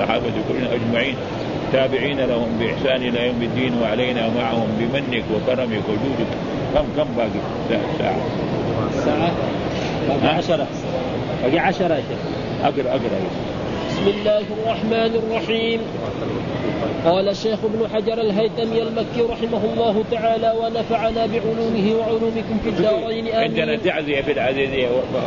والصحابة كلهم أجمعين، تابعين لهم بإحسان إلى يوم الدين، وعلينا معهم بمنك وكرمك وجودك. كم باقي ساعة؟ باقي 10. باقي 10 يا شيخ. أقرأ. بسم الله الرحمن الرحيم. قال الشيخ ابن حجر الهيثمي المكي رحمه الله تعالى ونفعنا بعلومه وعلومكم في الدارين آمين. عندنا تعزية في العزيزية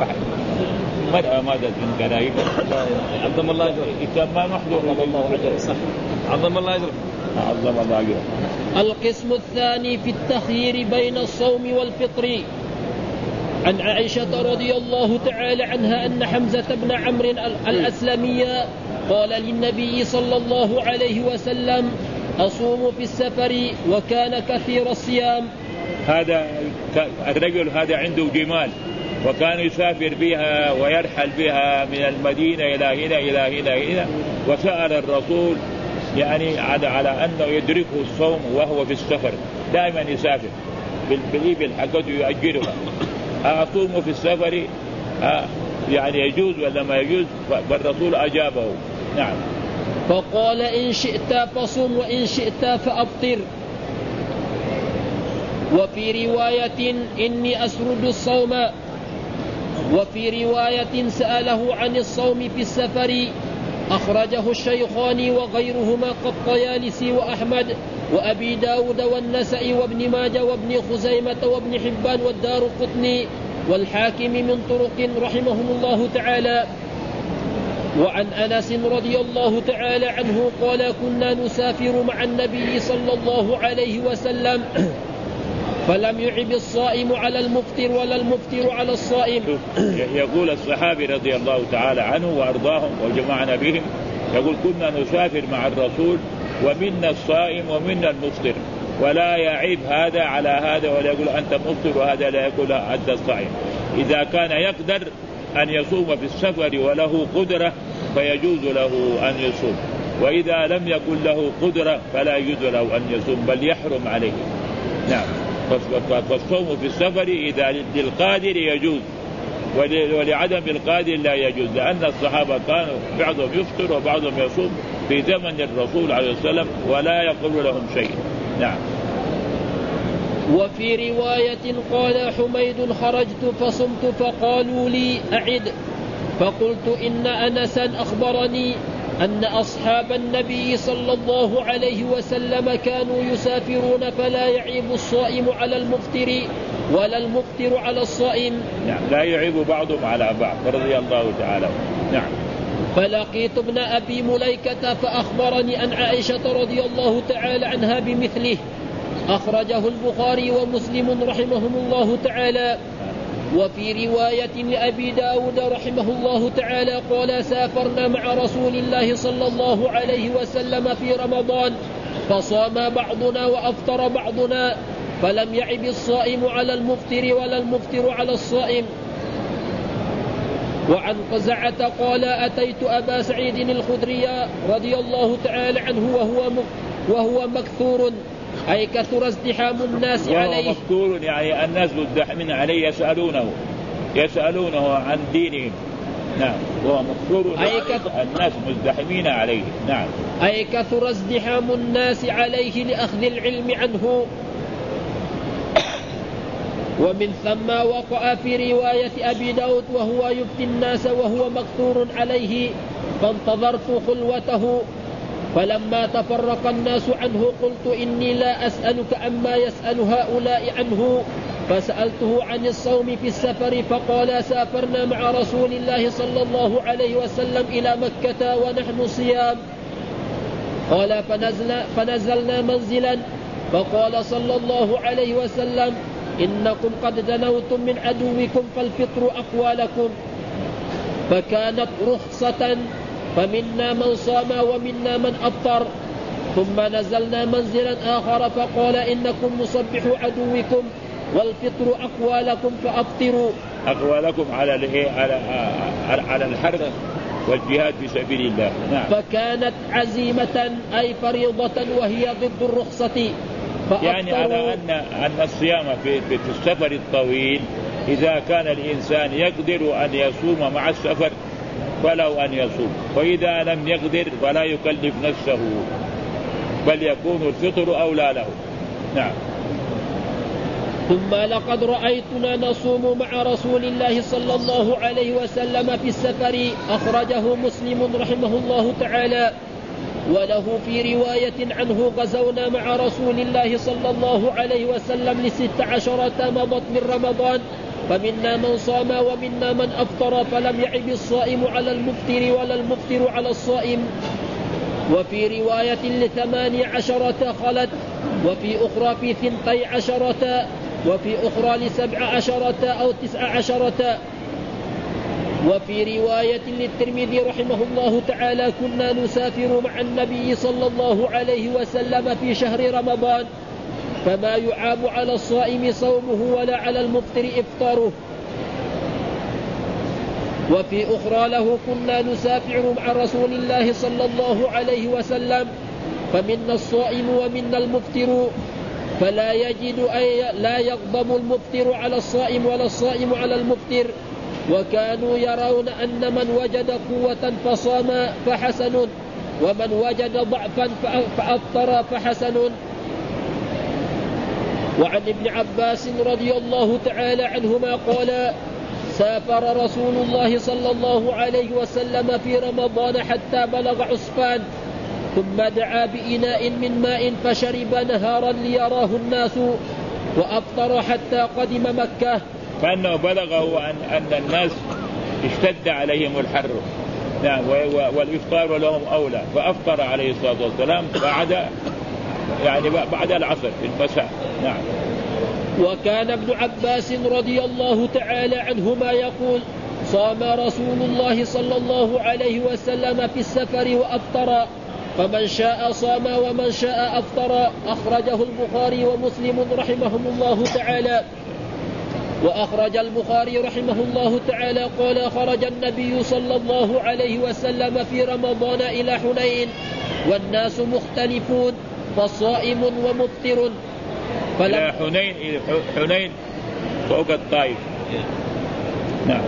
ماذا من كرايب عظم الله أجره. ما محضور الله أجره. صح. عظم الله أجره. عظم الله أجره. القسم الثاني في التخيير بين الصوم والفطر. عن عائشة رضي الله تعالى عنها أن حمزة بن عمرو الأسلمي قال للنبي صلى الله عليه وسلم: أصوم في السفر، وكان كثير الصيام. هذا الرجل هذا عنده جمال، وكان يسافر بها ويرحل بها من المدينة إلى هنا وسأل الرسول يعني على أنه يدركه الصوم وهو في السفر، دائما يسافر بالإبل حقته يؤجرها. أصوم في السفر يعني يجوز ولا ما يجوز؟ فالرسول أجابه نعم. فقال: إن شئت فصم وإن شئت فأفطر. وفي رواية: إني أسرد الصوم. وفي رواية سأله عن الصوم في السفر، أخرجه الشيخان وغيرهما كالطيالسي وأحمد وأبي داود والنسائي وابن ماجه وابن خزيمة وابن حبان والدارقطني والحاكم من طرق رحمهم الله تعالى. وعن أنس رضي الله تعالى عنه قال: كنا نسافر مع النبي صلى الله عليه وسلم فلم يعب الصائم على المفطر ولا المفطر على الصائم. يقول الصحابي رضي الله تعالى عنه وأرضاهم وجمعنا بهم، يقول: كنا نسافر مع الرسول ومنا الصائم ومنا المفطر، ولا يعيب هذا على هذا ولا يقول أنت مفطر وهذا لا يقول أنت الصائم. إذا كان يقدر أن يصوم في السفر وله قدرة فيجوز له أن يصوم، وإذا لم يكن له قدرة فلا يجوز له أن يصوم بل يحرم عليه. نعم. فالصوم في السفر إذا للقادر يجوز، ولعدم القادر لا يجوز، لأن الصحابة كانوا بعضهم يفطر وبعضهم يصوم في زمن الرسول عليه السلام ولا يقول لهم شيء. نعم. وفي رواية قال حميد: خرجت فصمت فقالوا لي أعد، فقلت: إن أنسا أخبرني أن أصحاب النبي صلى الله عليه وسلم كانوا يسافرون فلا يعيب الصائم على المفطر ولا المفطر على الصائم. نعم، لا يعيب بعضهم على بعض رضي الله تعالى. نعم. فلقيت ابن أبي مليكة فأخبرني عن عائشة رضي الله تعالى عنها بمثله، أخرجه البخاري ومسلم رحمهم الله تعالى. وفي رواية لأبي داود رحمه الله تعالى قال: سافرنا مع رسول الله صلى الله عليه وسلم في رمضان فصام بعضنا وأفطر بعضنا، فلم يعب الصائم على المفطر ولا المفطر على الصائم. وعن قزعة قال: أتيت أبا سعيد الخدري رضي الله تعالى عنه وهو مكثور، أي كثر ازدحام الناس عليه. مكثور يعني الناس مزدحمين عليه يسألونه عن دينهم. نعم. وهو مكثور الناس مزدحمين عليه. نعم. أي كثر ازدحام الناس عليه لأخذ العلم عنه. ومن ثم وقع في رواية أبي داود وهو يفتي الناس وهو مكثور عليه، فانتظرت خلوته، فلما تفرق الناس عنه قلت: إني لا أسألك عما يسأل هؤلاء عنه، فسألته عن الصوم في السفر فقال: سافرنا مع رسول الله صلى الله عليه وسلم إلى مكة ونحن صيام. قال: فنزلنا منزلا، فقال صلى الله عليه وسلم: إنكم قد دنوتم من عدوكم فالفطر أقوى لكم. فكانت رخصة، فمنا من صام ومنا من أفطر. ثم نزلنا منزلا آخر فقال: إنكم مصبحوا عدوكم والفطر أقوى لكم فأفطروا. أقوى لكم على الحرب والجهاد في سبيل الله. نعم. فكانت عزيمة أي فريضة وهي ضد الرخصة. يعني على أن الصيام في السفر الطويل إذا كان الإنسان يقدر أن يصوم مع السفر فله أن يصوم، وإذا لم يقدر فلا يكلف نفسه بل يكون الفطر أولى له. نعم. ثم لقد رأيتنا نصوم مع رسول الله صلى الله عليه وسلم في السفر، أخرجه مسلم رحمه الله تعالى. وله في رواية عنه: غزونا مع رسول الله صلى الله عليه وسلم ل16 مضت من رمضان، فمنا من صام ومنا من أفطر، فلم يعب الصائم على المفطر ولا المفطر على الصائم. وفي رواية ل18 خلت، وفي أخرى في 12، وفي أخرى ل17 أو 19. وفي رواية للترمذي رحمه الله تعالى: كنا نسافر مع النبي صلى الله عليه وسلم في شهر رمضان، فما يعاب على الصائم صومه ولا على المفطر إفطاره. وفي أخرى له: كنا نسافر مع رسول الله صلى الله عليه وسلم، فمنا الصائم ومنا المفطر، فلا يجد لا يغضب المفطر على الصائم ولا الصائم على المفطر. وكانوا يرون أن من وجد قوة فصام فحسن، ومن وجد ضعفا فأفطر فحسن. وعن ابن عباس رضي الله تعالى عنهما قال: سافر رسول الله صلى الله عليه وسلم في رمضان حتى بلغ عسفان، ثم دعا بإناء من ماء فشرب نهارا ليراه الناس، وأفطر حتى قدم مكة. فأنه بلغه أن الناس اشتد عليهم الحر، نعم، والإفطار لهم أولى، فأفطر عليه الصلاة والسلام بعد العصر في المساء. نعم. وكان ابن عباس رضي الله تعالى عنهما يقول: صام رسول الله صلى الله عليه وسلم في السفر وأفطر، فمن شاء صام ومن شاء أفطر. أخرجه البخاري ومسلم رحمهم الله تعالى. وأخرج البخاري رحمه الله تعالى قال: خرج النبي صلى الله عليه وسلم في رمضان إلى حنين والناس مختلفون، فصائم ومفطر. إلى حنين فوق الطائف. نعم.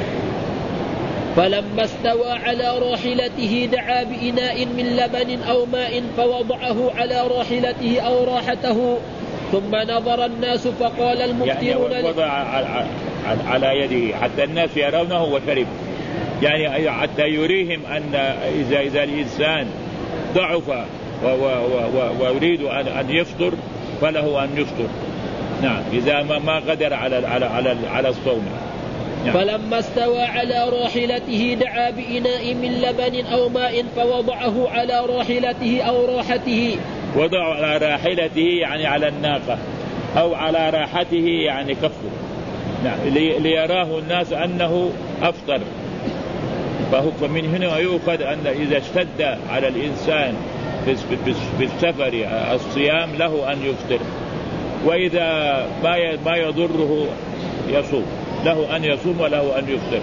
فلما استوى على راحلته دعا بإناء من لبن أو ماء فوضعه على راحلته أو راحته، ثم نظر الناس فقال المفطرون يعني وضع على يده حتى الناس يرونه وشرب، يعني حتى يريهم أن إذا الإنسان ضعف ويريد أن يفطر فله أن يفطر. نعم، إذا ما قدر على الصوم. نعم. فلما استوى على راحلته دعا بإناء من لبن أو ماء فوضعه على راحلته أو راحته. وضع على راحلته يعني على الناقة، أو على راحته يعني كفه. نعم، ليراه الناس أنه أفطر. فمن هنا يؤخذ أن إذا اشتد على الإنسان في السفر الصيام له أن يفطر، وإذا ما يضره يصوم، له أن يصوم وله أن يفطر.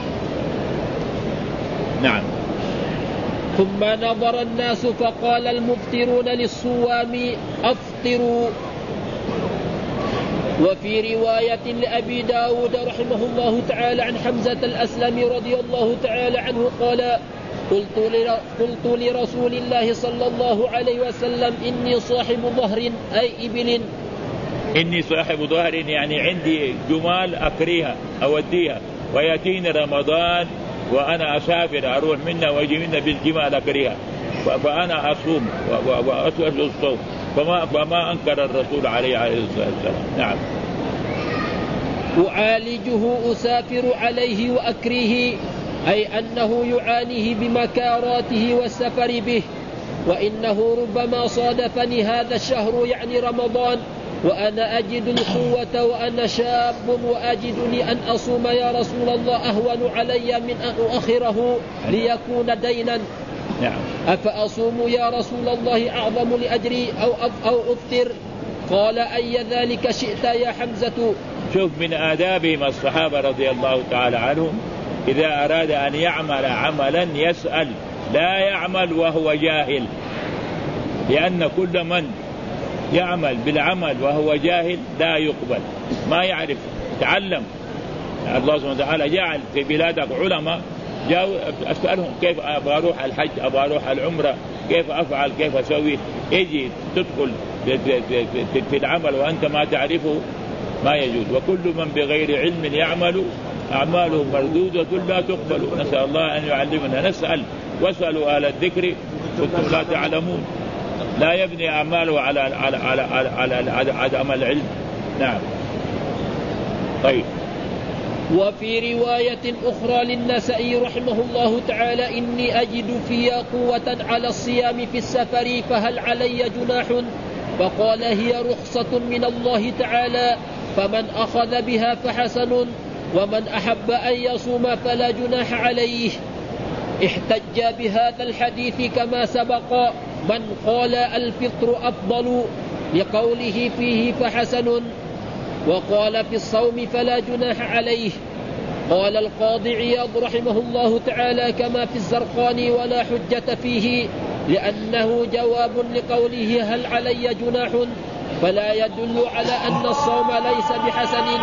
نعم. ثم نظر الناس فقال المفطرون للصوام: أفطروا. وفي رواية لأبي داود رحمه الله تعالى عن حمزة الأسلمي رضي الله تعالى عنه قال: قلت لرسول الله صلى الله عليه وسلم: إني صاحب ظهر أي إبل. إني صاحب ظهر يعني عندي جمال أكريها أوديها، ويأتيني رمضان وأنا أسافر أروح منا وأجي منا بالجمال أكريها، فأنا أصوم وأسأل الصوم، فما أنكر الرسول عليه الصلاة والسلام. نعم. أعالجه أسافر عليه وأكريه، أي أنه يعانيه بمكاراته والسفر به، وإنه ربما صادفني هذا الشهر يعني رمضان وأنا أجد القوة وأنا شاب وأجدني أن أصوم يا رسول الله أهون علي من أن أؤخره ليكون دينا. نعم. أفأصوم يا رسول الله أعظم لأجري أو أفطر؟ قال: أي ذلك شئت يا حمزة. شوف من آدابهم الصحابة رضي الله تعالى عنهم، إذا أراد أن يعمل عملا يسأل، لا يعمل وهو جاهل، لأن كل من يعمل بالعمل وهو جاهل لا يقبل، ما يعرف. تعلم. الله سبحانه وتعالى جعل في بلادك علماء جاءوا أسألهم كيف أبغى أروح الحج، أبغى أروح العمرة، كيف أفعل، كيف أسوي؟ يجي تدخل في العمل وأنت ما تعرفه ما يجوز. وكل من بغير علم يعمل أعماله مردودة لا تقبل. نسأل الله أن يعلمنا. نسأل واسألوا أهل الذكر كنتم لا تعلمون. لا يبني أعماله على عدم العلم. نعم. طيب. وفي رواية أخرى للنسائي رحمه الله تعالى: إني أجد فيها قوة على الصيام في السفر فهل علي جناح؟ فقال: هي رخصة من الله تعالى، فمن أخذ بها فحسن، ومن أحب أن يصوم فلا جناح عليه. احتج بهذا الحديث كما سبق من قال الفطر أفضل لقوله فيه فحسن، وقال في الصوم فلا جناح عليه. قال القاضي عياض رحمه الله تعالى كما في الزرقاني: ولا حجة فيه، لأنه جواب لقوله هل علي جناح، فلا يدل على أن الصوم ليس بحسن.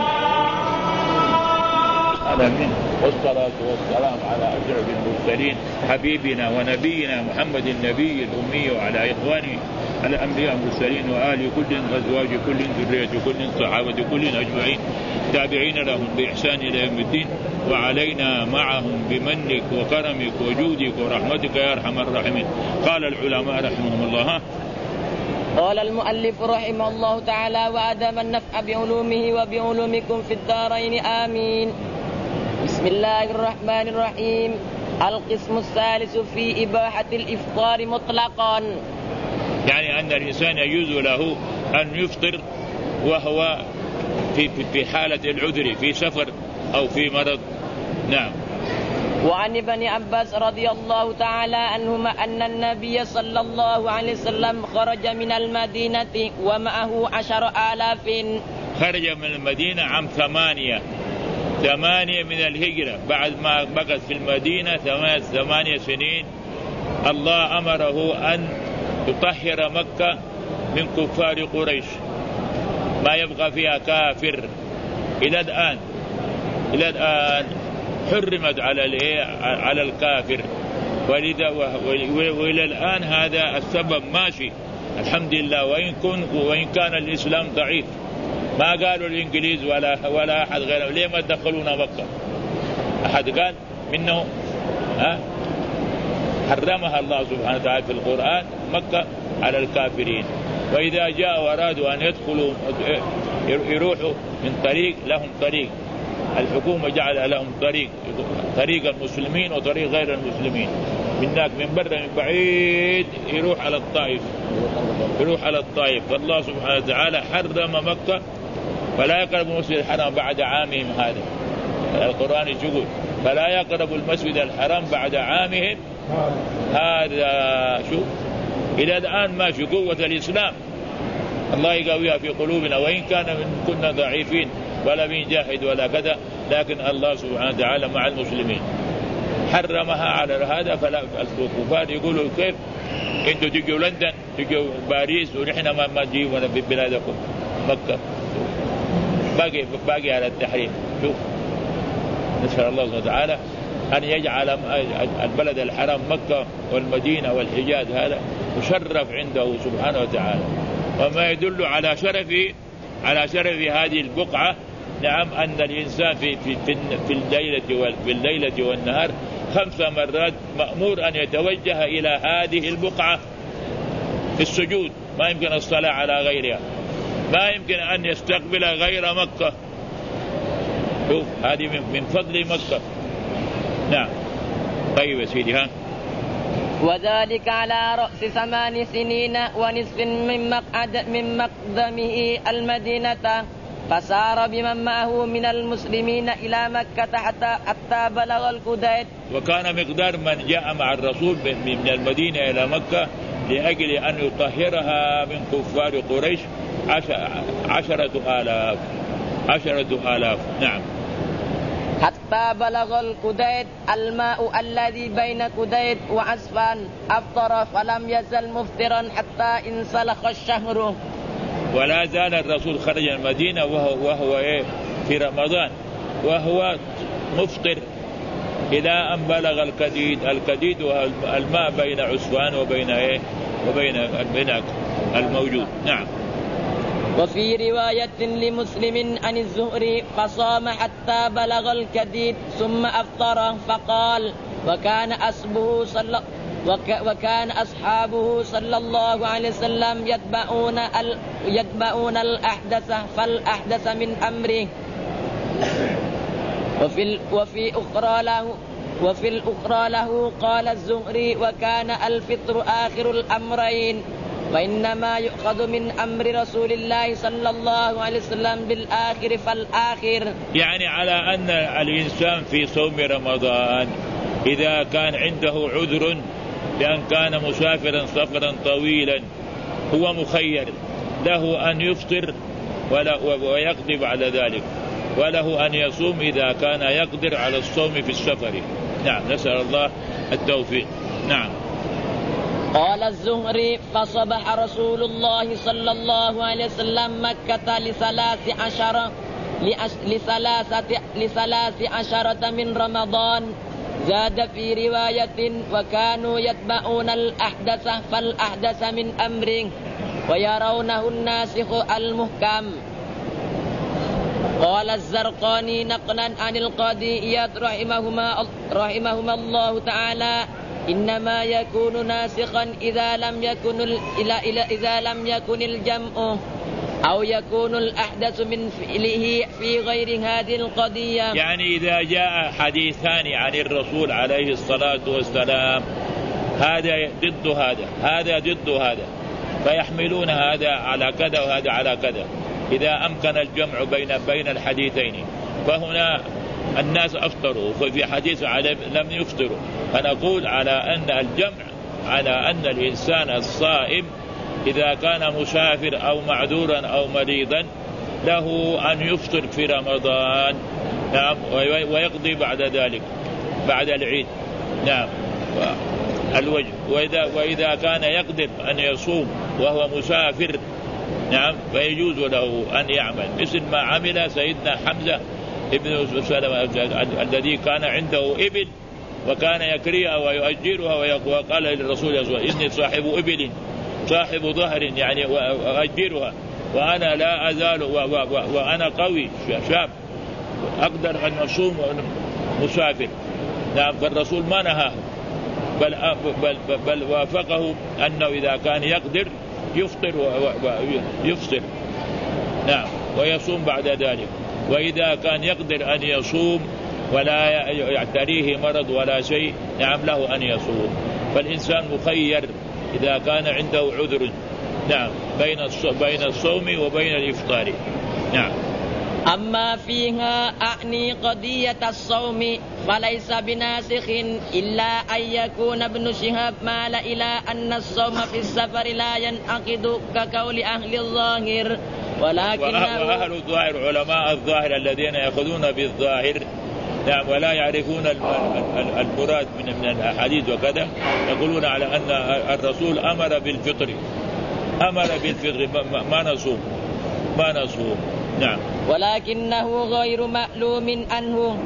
آمين. والصلاة والسلام على أشرف المرسلين حبيبنا ونبينا محمد النبي الأمي وعلى إخوانه الأنبياء المرسلين وآل كل وأزواج كل ذرية كل صحابة كل أجمعين تابعين لهم بإحسان إلى يوم الدين، وعلينا معهم بمنك وكرمك وجودك ورحمتك يا أرحم الراحمين. قال العلماء رحمهم الله. قال المؤلف رحمه الله تعالى: وأدام النفع بعلومه وبعلومكم في الدارين آمين. بسم الله الرحمن الرحيم. القسم الثالث في إباحة الإفطار مطلقا، يعني أن الإنسان يجوز له أن يفطر وهو في حالة العذر، في سفر أو في مرض. نعم. وعن ابن عباس رضي الله تعالى عنهما أن النبي صلى الله عليه وسلم خرج من المدينة ومعه 10,000. خرج من المدينة عام 8 من الهجرة، بعد ما بقت في المدينة 8 سنين. الله أمره أن يطهر مكة من كفار قريش، ما يبقى فيها كافر. إلى الآن حرمت على الكافر، وإلى الآن هذا السبب ماشي الحمد لله. وإن كان الإسلام ضعيف، ما قالوا الإنجليز ولا أحد غيره ليه ما دخلونا مكة. أحد قال منه حرمها الله سبحانه وتعالى في القرآن مكة على الكافرين. وإذا جاء وأرادوا أن يدخلوا يروحوا من طريق، لهم طريق، الحكومة جعل لهم طريق المسلمين وطريق غير المسلمين. منك من برا من بعيد يروح على الطائف. فالله سبحانه وتعالى حرم مكة فلا يقرب المسجد الحرام بعد عامهم هذا. القرآن يقول فلا يقرب المسجد الحرام بعد عامهم هذا. شوف إلى الآن ماشي قوة الإسلام، الله يقويها في قلوبنا، وإن كان كنا ضعيفين ولا بنجاهد ولا كذا، لكن الله سبحانه وتعالى مع المسلمين. حرمها على هذا. فلا الكفار يقولوا كيف انتوا تجوا لندن تجوا باريس ونحن ما نجيبنا في بلادكم مكة. باقي على التحريم. شوف نسأل الله سبحانه وتعالى أن يجعل البلد الحرام مكة والمدينة والحجاز هذا مشرف عنده سبحانه وتعالى. وما يدل على شرف هذه البقعة، نعم، أن الإنسان في الليلة والنهار 5 مرات مأمور أن يتوجه إلى هذه البقعة في السجود. ما يمكن الصلاة على غيرها، ما يمكن أن يستقبل غير مكة. شوف هذه من فضل مكة. نعم. طيب يا سيدي. وذلك على رأس 8 سنين ونصف من مقدمه المدينة، فسار بمن معه من المسلمين إلى مكة حتى بلغ القديد. وكان مقدار من جاء مع الرسول من المدينة إلى مكة لأجل أن يطهرها من كفار قريش 10,000. نعم. حتى بلغ القديد، الماء الذي بين قديد وعسفان، أفطر فلم يزل مفطرا حتى انسلخ الشهر. ولا زال الرسول خرج المدينة وهو في رمضان وهو مفطر إلى أن بلغ الكديد والماء بين عسفان وبين وبين الموجود. نعم. وفي رواية لمسلم عن الزهري فصام حتى بلغ الكديد ثم أفطر فقال وكان أصحابه صلى الله عليه وسلم يتبعون الأحدث فالأحدث من أمره. وفي الأخرى له قال الزهري وكان الفطر آخر الأمرين فإنما يؤخذ من أمر رسول الله صلى الله عليه وسلم بالآخر فالآخر. يعني على أن الإنسان في صوم رمضان إذا كان عنده عذر بأن كان مسافرا سفرا طويلا هو مخير، له أن يفطر ويقضي بعد ذلك، وله أن يصوم إذا كان يقدر على الصوم في السفر. نعم، نسأل الله التوفيق. نعم. قال الزهري فصبح رسول الله صلى الله عليه وسلم مكة ل13 من رمضان. زاد في رواية وكانوا يتبعون الأحدث فالأحدث من أمره ويرونه الناسخ المحكم. قال الزرقاني نقلا عن القاضيات رحمهما الله تعالى إنما يكون ناسخا إذا لم يكن الجمع أو يكون الأحدث من فعله في غير هذه القضية. يعني إذا جاء حديثان عن الرسول عليه الصلاة والسلام هذا ضد هذا فيحملون هذا على كذا وهذا على كذا إذا أمكن الجمع بين الحديثين. فهنا الناس أفطروا وفي حديث لم يفطروا، فنقول على أن الجمع على أن الإنسان الصائم إذا كان مسافر أو معذورا أو مريضا له أن يفطر في رمضان. نعم. ويقضي بعد ذلك بعد العيد. نعم. الوجه. وإذا كان يقدر أن يصوم وهو مسافر نعم فيجوز له أن يعمل مثل ما عمل سيدنا حمزة ابن سلمة الذي كان عنده إبل وكان يكريها ويؤجرها وقال للرسول إني صاحب إبل صاحب ظهر يعني وأؤجرها وأنا لا أزال وأنا قوي شاب أقدر أن أصوم مسافر. نعم. فالرسول ما نهاه بل وافقه أنه إذا كان يقدر يفطر نعم ويصوم بعد ذلك، وإذا كان يقدر أن يصوم ولا يعتريه مرض ولا شيء نعم له أن يصوم. فالإنسان مخير إذا كان عنده عذر نعم بين الصوم وبين الإفطار. نعم. أما فيها أعني قضية الصوم فليس بناسخ إلا أن يكون ابن شهاب مال إلى أن الصوم في السفر لا ينعقد كقول أهل الظاهر وأهل الظاهر علماء الظاهر الذين يأخذون بالظاهر نعم ولا يعرفون المراد من الأحاديث وكذا يقولون على أن الرسول أمر بالفطر ما نصوم. نعم. ولكنه غير مألوم عنه.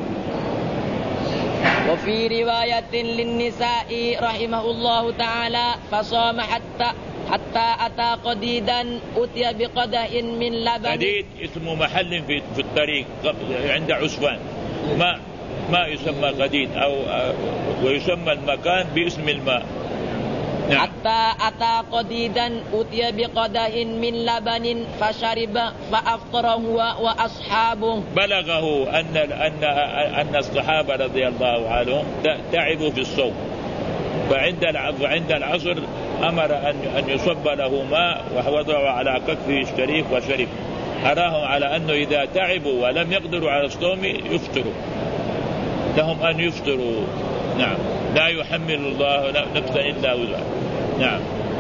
وفي رواية للنساء رحمه الله تعالى فصام حتى أتى قديدا أتي بقدح من لبن. قديد اسمه محل في الطريق عند عسفان ما يسمى قديد ويسمى المكان باسم الماء. نعم. حتى أتى قديدا أتي بقدح من لبن فشرب فأفطر هو وأصحابه. بلغه أن الصحابة رضي الله عنهم تعبوا في الصوم، فعند العصر أمر أن يصب له ماء ووضعه على كفه الشريف وشرب. أراهم على أنه إذا تعبوا ولم يقدروا على الصوم يفطروا، لهم أن يفطروا. نعم. لا يحمل الله نفسا إلا وسعها. نعم.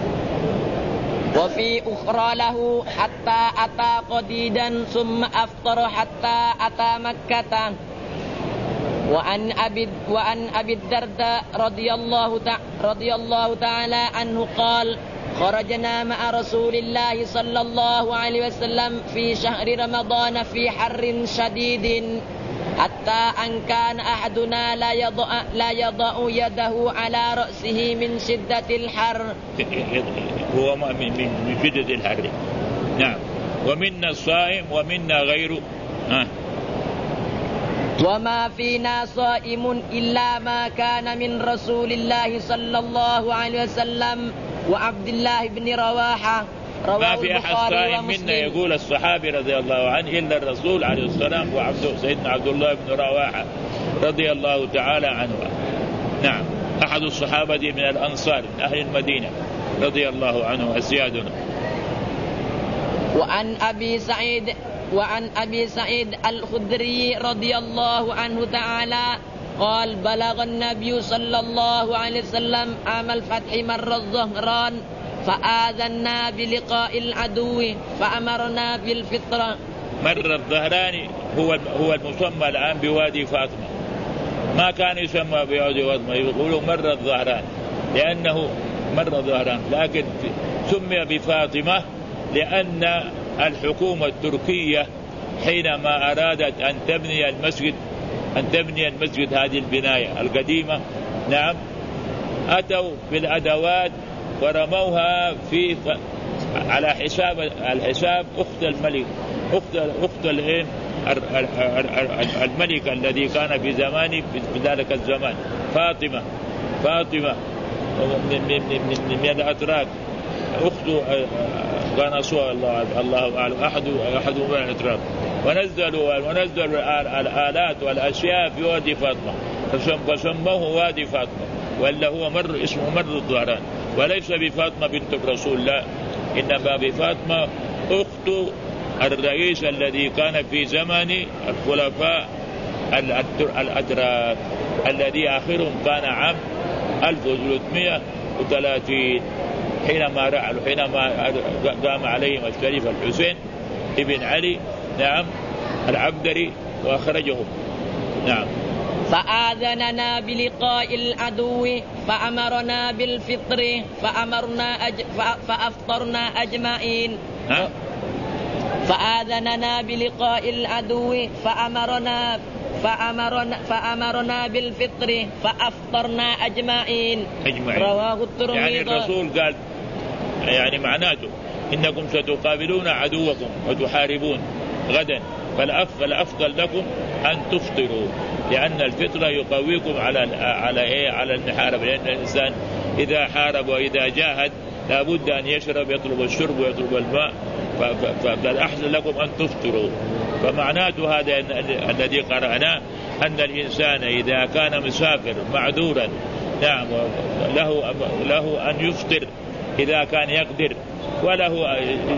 وفي أخرى له حتى أتى قديدا ثم أفطر حتى أتى مكة. وعن أبي الدرداء رضي الله تعالى عنه قال خرجنا مع رسول الله صلى الله عليه وسلم في شهر رمضان في حر شديد حتى أن كان أحدنا لا يضع يده على رأسه من شدة الحر. هو من شدة الحر. نعم. ومنا الصائم ومنا غيره. وما فينا صائم إلا ما كان من رسول الله صلى الله عليه وسلم وعبد الله بن رواحة. ما في أحد صائم منا يقول الصحابي رضي الله عنه إلا الرسول عليه السلام سيدنا عبد الله بن رواحة رضي الله تعالى عنه. نعم. أحد الصحابة من الأنصار من أهل المدينة رضي الله عنه أسيادنا. وعن أبي سعيد الخدري رضي الله عنه تعالى قال بلغ النبي صلى الله عليه وسلم عام الفتح مر الظهران فآذنا بلقاء العدو فأمرنا بالفطرة. مر الظهران هو المسمى الآن بوادي فاطمة، ما كان يسمى بوادي فاطمة، يقولوا مر الظهران لأنه مر الظهران، لكن سمي بفاطمة لأن الحكومة التركية حينما أرادت أن تبني المسجد هذه البناية القديمة، نعم، أتوا بالأدوات ورموها على الحساب أخت الملك، أخت الملك الذي كان في زمانه في ذلك الزمان، فاطمة من الأتراك، أخت قناصوة الله أعلم، أحد من الأتراك، ونزلوا الآلات والأشياء في وادي فاطمة فسموه وادي فاطمة، وإلا هو اسمه مر الظهران، وليس بفاطمة بنت الرسول، لا، إنما بفاطمة أخت الرئيس الذي كان في زمن الخلفاء الأتراك الذي آخرهم كان عام 1330 حينما قام عليهم الشريف الحسين ابن علي، نعم، العبدري، وأخرجهم. نعم. فآذننا بلقاء العدو فأمرنا بالفطر فأفطرنا أجمعين. فآذننا بلقاء العدو فأمرنا بالفطر فأفطرنا أجمعين. رواه الترمذي. يعني الرسول قال، يعني معناته إنكم ستقابلون عدوكم وتحاربون غدا، فالأفضل لكم أن تفطروا، لأن الفطرة يقويكم على المحاربة، لأن الإنسان إذا حارب وإذا جاهد لابد أن يطلب الشرب ويطلب الماء، فالأحسن لكم أن تفطروا. فمعناته هذا الذي قرأناه أن الإنسان إذا كان مسافر معذورا، نعم، له أن يفطر إذا كان يقدر، وله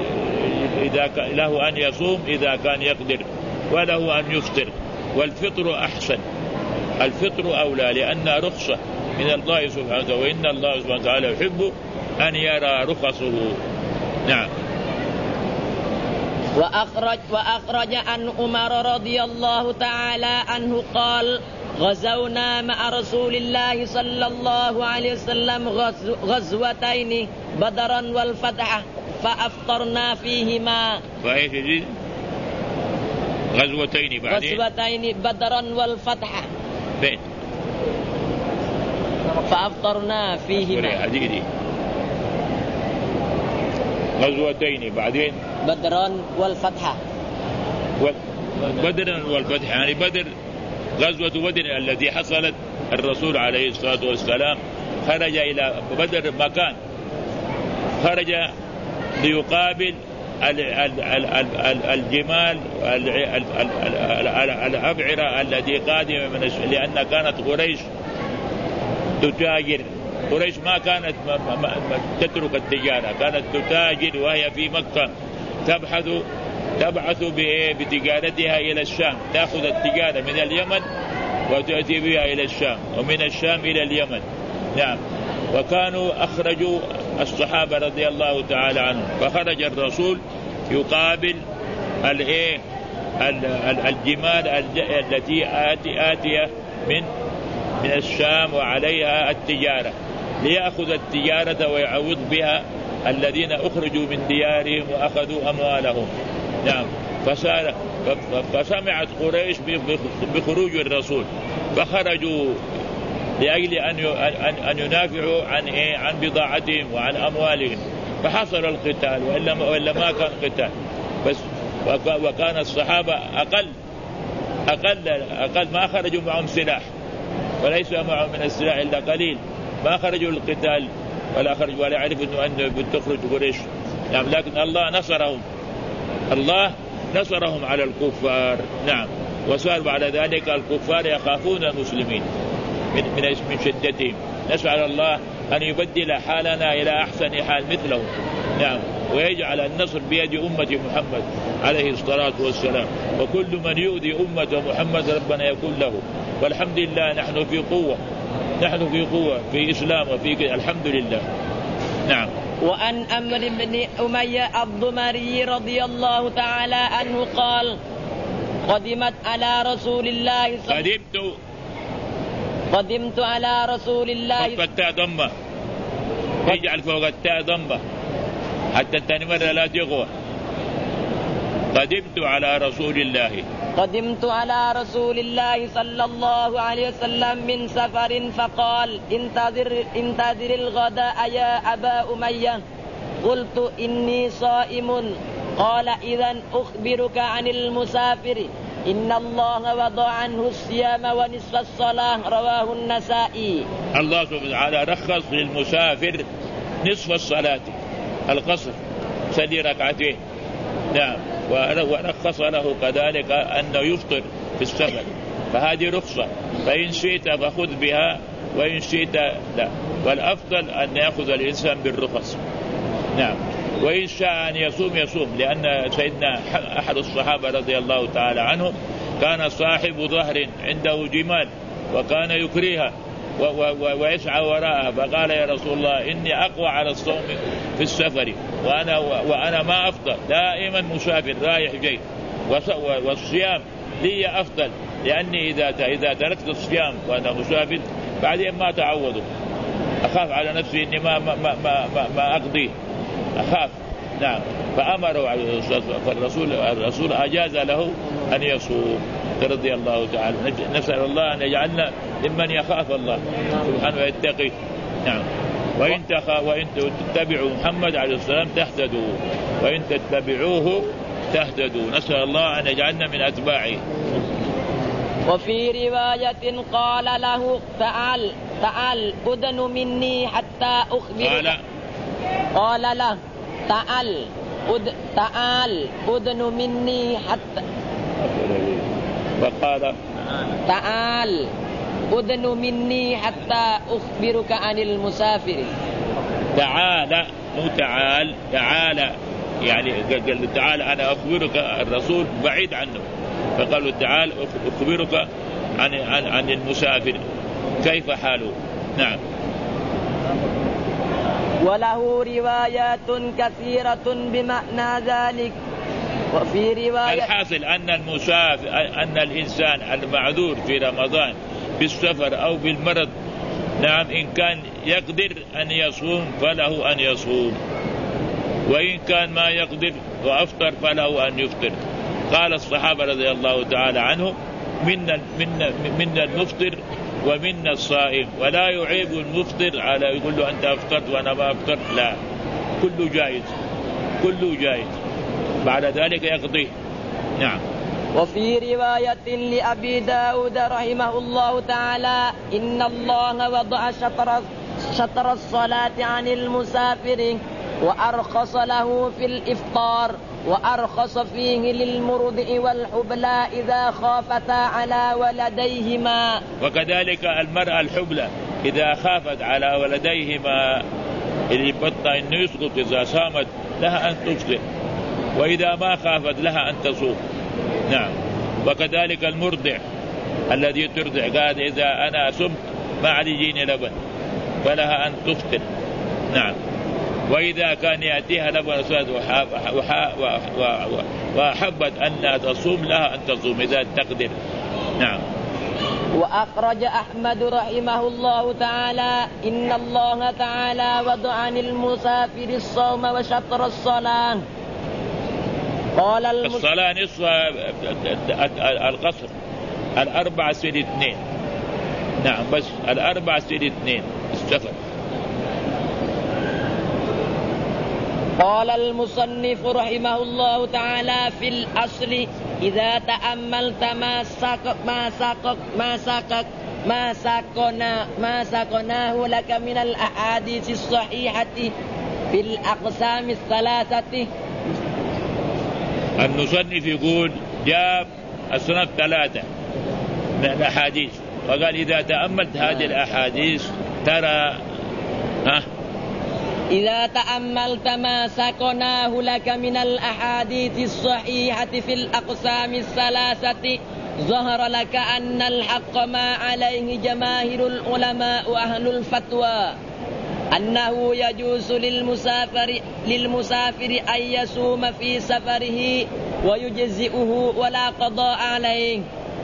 أن يصوم إذا كان يقدر، وله أن يفطر، والفطر أحسن، الفطر أولى لأنها رخصة من الله سبحانه وتعالى، وإن الله سبحانه وتعالى يحب أن يرى رخصه. نعم. وأخرج عن عمر رضي الله تعالى عنه قال غزونا مع رسول الله صلى الله عليه وسلم غزوتين بدرا والفتح فأفطرنا فيهما. غزوتين بدرا والفتح فين؟ فأفطرنا فيهما. غزوتين بعدين بدرا والفتح. بدرا والفتح يعني غزوة بدر التي حصلت، الرسول عليه الصلاة والسلام خرج إلى بدر مكان، خرج ليقابل الجمال الأبعرة التي قادمة لأن كانت قريش تتاجر، قريش ما كانت تترك التجارة، كانت تتاجر وهي في مكة تبعث بتجارتها إلى الشام، تأخذ التجارة من اليمن وتأتي بها إلى الشام، ومن الشام إلى اليمن. نعم. وكانوا أخرجوا الصحابة رضي الله تعالى عنهم، فخرج الرسول يقابل الجمال التي آتية من الشام وعليها التجارة، ليأخذ التجارة ويعوض بها الذين أخرجوا من ديارهم وأخذوا أموالهم. نعم. فسمعت قريش بخروج الرسول فخرجوا لأجل أن ينافعوا عن بضاعتهم وعن أموالهم، فحصل القتال، وإلا ما كان قتال بس. وكان الصحابة أقل ما خرجوا معهم سلاح، وليس معهم من السلاح إلا قليل، ما خرجوا للقتال ولا يعرفوا أن تخرج قريش. نعم، لكن الله نصرهم على الكفار. نعم، وصار بعد ذلك الكفار يخافون المسلمين من شدتهم. نسأل الله أن يبدل حالنا إلى أحسن حال مثله. نعم، ويجعل النصر بيد أمة محمد عليه الصلاة والسلام، وكل من يؤذي أمة محمد ربنا يكون له. والحمد لله نحن في قوة في إسلام وفي الحمد لله. نعم. وأن أمر بن أمية الضمري رضي الله تعالى عنه قال: قدمت على رسول الله قدمت على رسول الله فوق التاء ضمة، يجعل فوق التاء ضمة حتى الثاني مرة لا تغوى. قدمت على رسول الله صلى الله عليه وسلم من سفر فقال: انتظر الغداء يا أبا أمية. قلت: إني صائم. قال: إذن أخبرك عن المسافر، إن الله وضع عنه الصيام ونصف الصلاة. رواه النسائي. الله سبحانه وتعالى رخص للمسافر نصف الصلاة، القصر، صلي ركعتين. نعم، ورخص له كذلك أنه يفطر في السفر، فهذه رخصة، فإن شئت فخذ بها وإن شئت لا، والأفضل أن يأخذ الإنسان بالرخص. نعم، وإن شاء أن يصوم، لأن سيدنا أحد الصحابة رضي الله تعالى عنهم كان صاحب ظهر عنده جمال وكان يكريها ويسعى وراءها، فقال: يا رسول الله إني أقوى على الصوم في السفر وأنا ما أفضل، دائما مسافر رايح جاي، والصيام لي أفضل، لأني إذا تركت الصيام وأنا مسافر بعدين ما تعوضه، أخاف على نفسي إني ما أقضيه، أخاف. نعم، فأمره عليه الصلاة والسلام، فالرسول أجاز له أن يصوم رضي الله تعالى. نسأل الله أن يجعلنا ممن يخاف الله سبحانه ويتقي. نعم، وإن تتبعوا محمد عليه السلام تهتدوا، وإن تتبعوه تهتدوا. نسأل الله أن يجعلنا من أتباعه. وفي رواية قال له: تعال أدن مني حتى أخبرك. قال له: تعال أدن مني حتى، فقال: تعال أدن مني حتى أخبرك عن المسافر. تعال مو تعال يعني قال تعال أنا أخبرك، الرسول بعيد عنه، فقالوا تعال أخبرك عن المسافر كيف حاله. نعم. وله روايات كثيرة بمعنى ذلك. وفي رواية الحاصل أن الإنسان المعذور في رمضان بالسفر أو بالمرض، نعم، إن كان يقدر أن يصوم فله أن يصوم، وإن كان ما يقدر وأفطر فله أن يفطر. قال الصحابة رضي الله تعالى عنهم: منا المفطر ومنا الصائم، ولا يعيب المفطر على يقول له أنت أفطرت وأنا ما أفطرت، لا، كله جائز، بعد ذلك يقضيه. نعم. وفي رواية لأبي داود رحمه الله تعالى: إن الله وضع شطر الصلاة عن المسافر وأرخص له في الإفطار، وأرخص فيه للمرضع والحبلى إذا خافتا على ولديهما. وكذلك المرأة الحبلى إذا خافت على ولديهما اللي بطأ إنه يسقط، إذا صامت لها أن تفطر، وإذا ما خافت لها أن تصوم. نعم. وكذلك المرضع الذي ترضع قال: إذا أنا صمت ما عاد يجيني لبن فلها أن تفطر. نعم. وإذا كان يأتيها لبن وحبت أن تصوم لها أن تصوم إذا تقدر. نعم. وأخرج أحمد رحمه الله تعالى: إن الله تعالى وضع عن المسافر الصوم وشطر الصلاة. قال الصلاة نصفها القصر 4 سنة 2. نعم بس 4 سنة 2 السفر. قال المصنف رحمه الله تعالى في الأصل إذا تأملت ما ساقناه لك من الأحاديث الصحيحة في الأقسام الثلاثة. المصنف يقول جاب الصنف 3 من الأحاديث وقال إذا تأملت هذه الأحاديث ترى إذا تأملت ما ساقناه لك من الأحاديث الصحيحة في الأقسام الثلاثة ظهر لك أن الحق ما عليه جماهير العلماء وأهل الفتوى أنه يجوز للمسافر أن يصوم في سفره ويجزئه ولا قضاء عليه،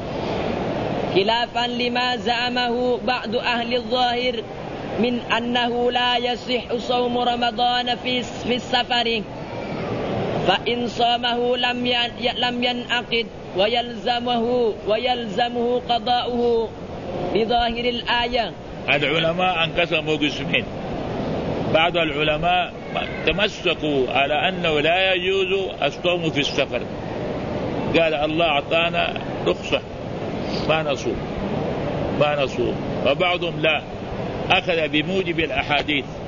خلافا لما زعمه بعض أهل الظاهر من أنه لا يصح صوم رمضان في السفر، فإن صامه لم ينعقد ويلزمه قضاؤه بظاهر الآية. العلماء انقسموا قسمين. بعض العلماء تمسكوا على أنه لا يجوز الصوم في السفر، قال الله أعطانا رخصة ما نصوم، وبعضهم لا، أخذ بموجب الأحاديث